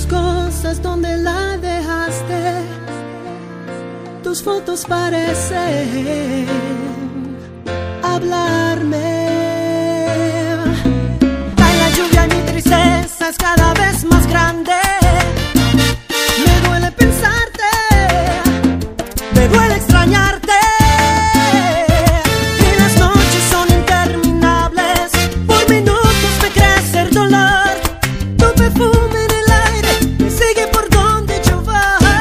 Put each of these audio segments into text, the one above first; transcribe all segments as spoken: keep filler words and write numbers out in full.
tus cosas, ¿dónde la dejaste? Tus fotos parecen hablarme. Cae la lluvia y mi tristeza es cada vez más grande. Me duele pensarte, me duele extrañarte. Y las noches son interminables, por minutos me crece el dolor. Tu perfume en el aire me sigue por donde yo voy.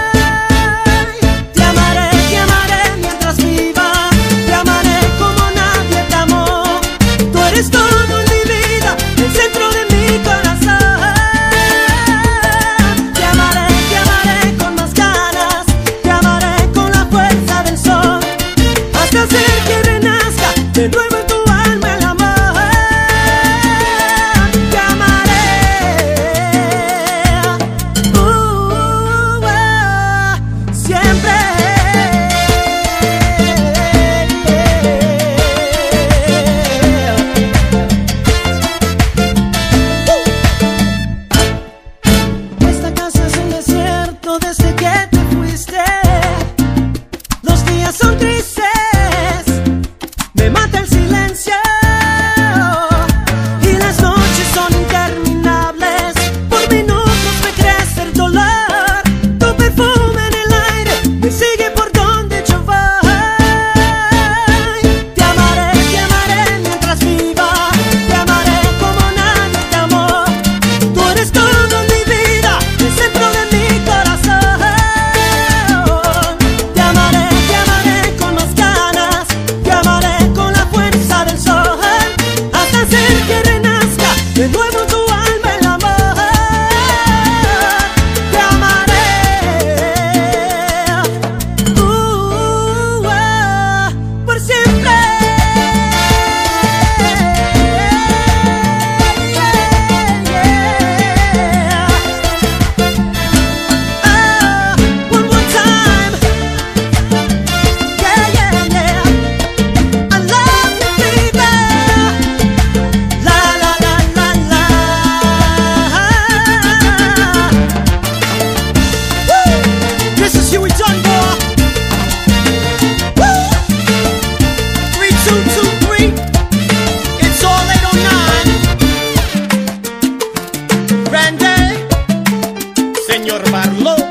Te amaré, te amaré mientras viva. Te amaré como nadie te amó. Tú eres todo en mi vida, el centro de mi corazón. Te amaré, te amaré con más ganas. Te amaré con la fuerza del sol, hasta hacer que renazca de nuevo en tu alma el amor. Te amaré, uh, uh, siempre. Esta casa es un desierto desde que te fuiste. Los días son tristes, me mata el silencio. Y las noches son interminables, por minutos me crece el dolor. Tu perfume en el aire me sigue por donde yo voy. Te amaré, te amaré mientras viva. Te amaré como nadie te amó. Tú eres todo en mi vida, el centro de mi corazón. Te amaré, te amaré con más ganas. Te amaré con la fuerza del sol, hasta hacer que renazca de nuevo en tu alma el amor. Te amaré, uh, uh, por siempre. Ah, one more time. Yeah, yeah, yeah. I love you, baby. La la la la la. Woo! This is Huey Dunbar. Woo! Three two two three. It's all eight oh nine. Randy, Señor Barlow.